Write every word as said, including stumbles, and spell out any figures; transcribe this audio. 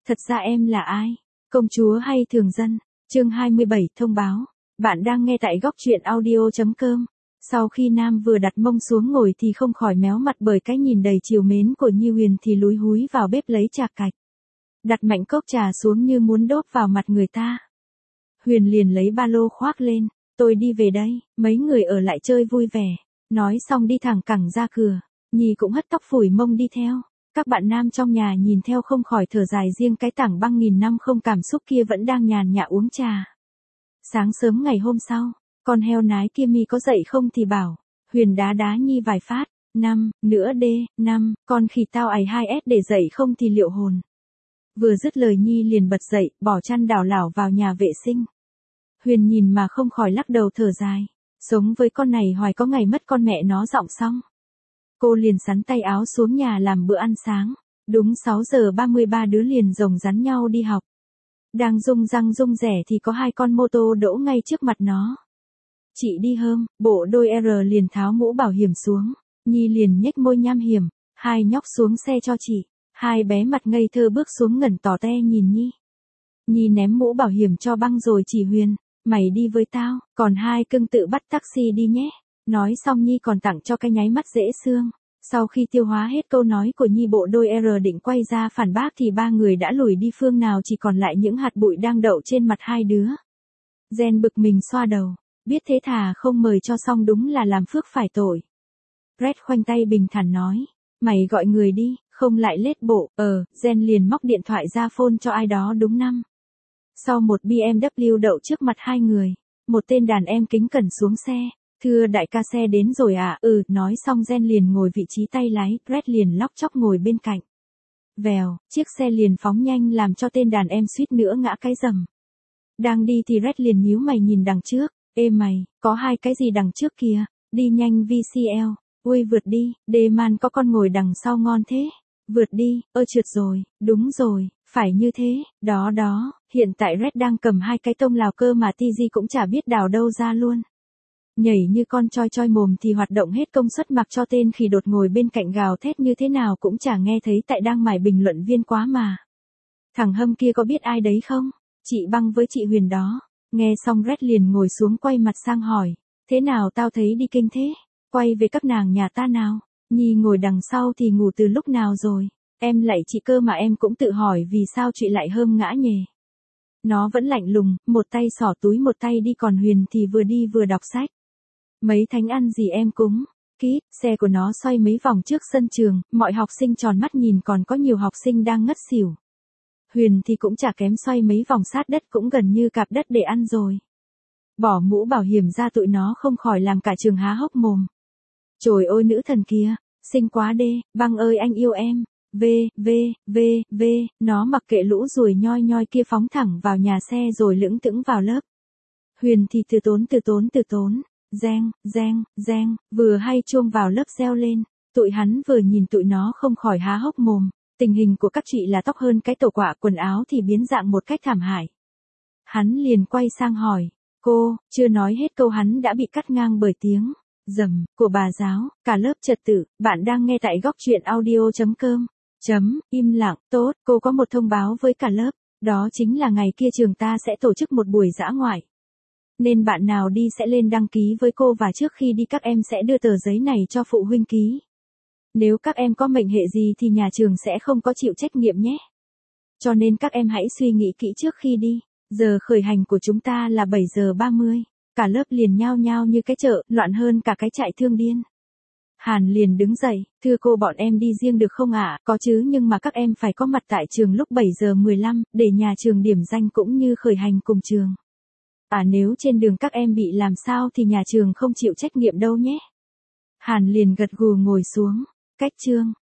Thật ra em là ai? Công chúa hay thường dân? Chương hai mươi bảy thông báo. Bạn đang nghe tại góc truyện audio chấm com. Sau khi Nam vừa đặt mông xuống ngồi thì không khỏi méo mặt bởi cái nhìn đầy trìu mến của Nhi Huyền thì lúi húi vào bếp lấy trà cạch. Đặt mạnh cốc trà xuống như muốn đốt vào mặt người ta. Huyền liền lấy ba lô khoác lên. Tôi đi về đây, mấy người ở lại chơi vui vẻ. Nói xong đi thẳng cẳng ra cửa. Nhi cũng hất tóc phủi mông đi theo. Các bạn nam trong nhà nhìn theo không khỏi thở dài, riêng cái Tảng Băng nghìn năm không cảm xúc kia vẫn đang nhàn nhã uống trà. Sáng sớm ngày hôm sau, con heo nái kia mi có dậy không thì bảo. Huyền đá đá Nhi vài phát. Năm, nữa đê, năm, con khỉ tao ảy hai s để dậy không thì liệu hồn. Vừa dứt lời Nhi liền bật dậy, bỏ chăn đảo lảo vào nhà vệ sinh. Huyền nhìn mà không khỏi lắc đầu thở dài. Sống với con này hoài có ngày mất con mẹ nó giọng xong. Cô liền xắn tay áo xuống nhà làm bữa ăn sáng. Đúng sáu giờ ba mươi ba đứa liền rồng rắn nhau đi học. Đang rung răng rung rẻ thì có hai con mô tô đỗ ngay trước mặt nó. Chị đi hơm, bộ đôi R liền tháo mũ bảo hiểm xuống. Nhi liền nhếch môi nham hiểm. Hai nhóc xuống xe cho chị. Hai bé mặt ngây thơ bước xuống ngẩn tỏ te nhìn Nhi. Nhi ném mũ bảo hiểm cho Băng rồi chỉ Huyền. Mày đi với tao, còn hai cưng tự bắt taxi đi nhé. Nói xong Nhi còn tặng cho cái nháy mắt dễ thương. Sau khi tiêu hóa hết câu nói của Nhi, bộ đôi R định quay ra phản bác thì ba người đã lùi đi phương nào, chỉ còn lại những hạt bụi đang đậu trên mặt hai đứa. Gen bực mình xoa đầu, biết thế thà không mời cho xong, đúng là làm phước phải tội. Red khoanh tay bình thản nói, mày gọi người đi, không lại lết bộ. Ờ, Gen liền móc điện thoại ra phone cho ai đó đúng năm. Sau một bê em vê đậu trước mặt hai người, một tên đàn em kính cẩn xuống xe. Thưa đại ca, xe đến rồi à? Ừ, nói xong Gen liền ngồi vị trí tay lái, Red liền lóc chóc ngồi bên cạnh. Vèo, chiếc xe liền phóng nhanh làm cho tên đàn em suýt nữa ngã cái rầm. Đang đi thì Red liền nhíu mày nhìn đằng trước. Ê mày, có hai cái gì đằng trước kìa? Đi nhanh vê xê lờ. Ui vượt đi, đề man có con ngồi đằng sau ngon thế. Vượt đi, ơ trượt rồi, đúng rồi, phải như thế, đó đó, hiện tại Red đang cầm hai cái tông lào cơ mà tê giê cũng chả biết đào đâu ra luôn. Nhảy như con choi choi mồm thì hoạt động hết công suất, mặc cho tên khỉ đột ngồi bên cạnh gào thét như thế nào cũng chả nghe thấy, tại đang mải bình luận viên quá mà. Thằng Hâm kia có biết ai đấy không? Chị Băng với chị Huyền đó. Nghe xong Red liền ngồi xuống quay mặt sang hỏi. Thế nào tao thấy đi kinh thế? Quay về các nàng nhà ta nào? Nhi ngồi đằng sau thì ngủ từ lúc nào rồi? Em lạy chị cơ mà em cũng tự hỏi vì sao chị lại hơm ngã nhề. Nó vẫn lạnh lùng, một tay xỏ túi một tay đi, còn Huyền thì vừa đi vừa đọc sách. Mấy thánh ăn gì em cúng? Kít, xe của nó xoay mấy vòng trước sân trường, mọi học sinh tròn mắt nhìn, còn có nhiều học sinh đang ngất xỉu. Huyền thì cũng chả kém, xoay mấy vòng sát đất cũng gần như cạp đất để ăn rồi. Bỏ mũ bảo hiểm ra tụi nó không khỏi làm cả trường há hốc mồm. Trời ơi nữ thần kia, xinh quá đê, Băng ơi anh yêu em. V, V, V, V, nó mặc kệ lũ ruồi nhoi nhoi kia phóng thẳng vào nhà xe rồi lững thững vào lớp. Huyền thì từ tốn từ tốn từ tốn. Reng, reng, reng, vừa hay chuông vào lớp reo lên, tụi hắn vừa nhìn tụi nó không khỏi há hốc mồm. Tình hình của các chị là tóc hơn cái tổ quạ, quần áo thì biến dạng một cách thảm hại. Hắn liền quay sang hỏi, cô, chưa nói hết câu hắn đã bị cắt ngang bởi tiếng rầm của bà giáo. Cả lớp trật tự. Bạn đang nghe tại góc truyện audio chấm com. Chấm, im lặng, tốt, cô có một thông báo với cả lớp, đó chính là ngày kia trường ta sẽ tổ chức một buổi dã ngoại. Nên bạn nào đi sẽ lên đăng ký với cô, và trước khi đi các em sẽ đưa tờ giấy này cho phụ huynh ký. Nếu các em có mệnh hệ gì thì nhà trường sẽ không có chịu trách nhiệm nhé. Cho nên các em hãy suy nghĩ kỹ trước khi đi. Giờ khởi hành của chúng ta là bảy giờ ba mươi. Cả lớp liền nhao nhao như cái chợ, loạn hơn cả cái trại thương điên. Hàn liền đứng dậy, thưa cô, bọn em đi riêng được không ạ? À? Có chứ, nhưng mà các em phải có mặt tại trường lúc bảy giờ mười lăm, để nhà trường điểm danh cũng như khởi hành cùng trường. À nếu trên đường các em bị làm sao thì nhà trường không chịu trách nhiệm đâu nhé. Hàn liền gật gù ngồi xuống. Cách chương.